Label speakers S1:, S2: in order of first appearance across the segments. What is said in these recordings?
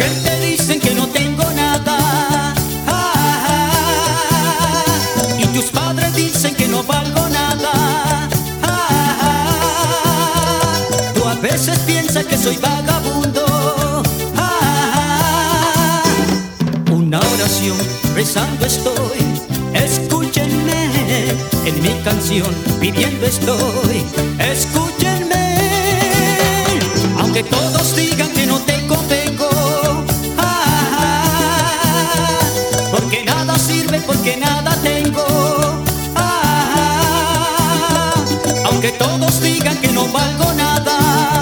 S1: gente dicen que no tengo nada, y tus padres dicen que no valgo nada. Tú a veces piensas que soy vagabundo. Una oración rezando estoy, escúchenme en mi canción, pidiendo estoy, escúchenme. Aunque todos digan que no te convengo, porque nada sirve, porque nada tengo. Aunque todos digan que no valgo nada.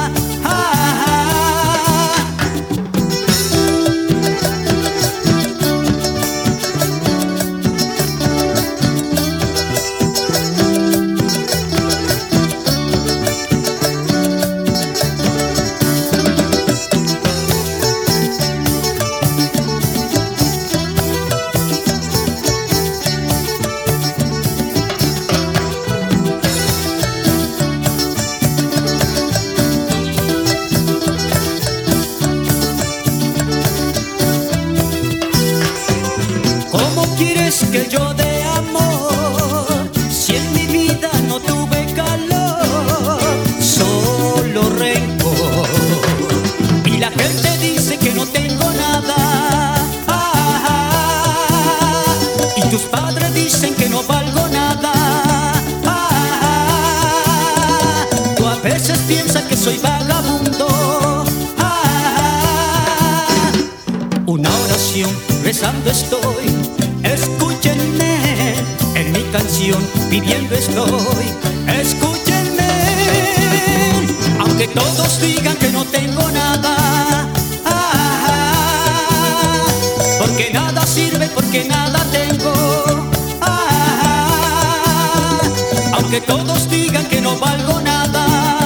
S1: ¿Quieres que yo dé amor si en mi vida no tuve calor? Solo rencor. Y la gente dice que no tengo nada, y tus padres dicen que no valgo nada. Tú a veces piensas que soy vagabundo. Una oración rezando estoy, escúchenme en mi canción, pidiendo estoy, escúchenme. Aunque todos digan que no tengo nada, porque nada sirve, porque nada tengo. Aunque todos digan que no valgo nada,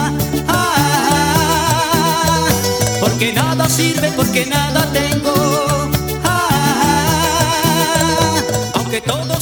S1: porque nada sirve, porque nada tengo. Aunque todo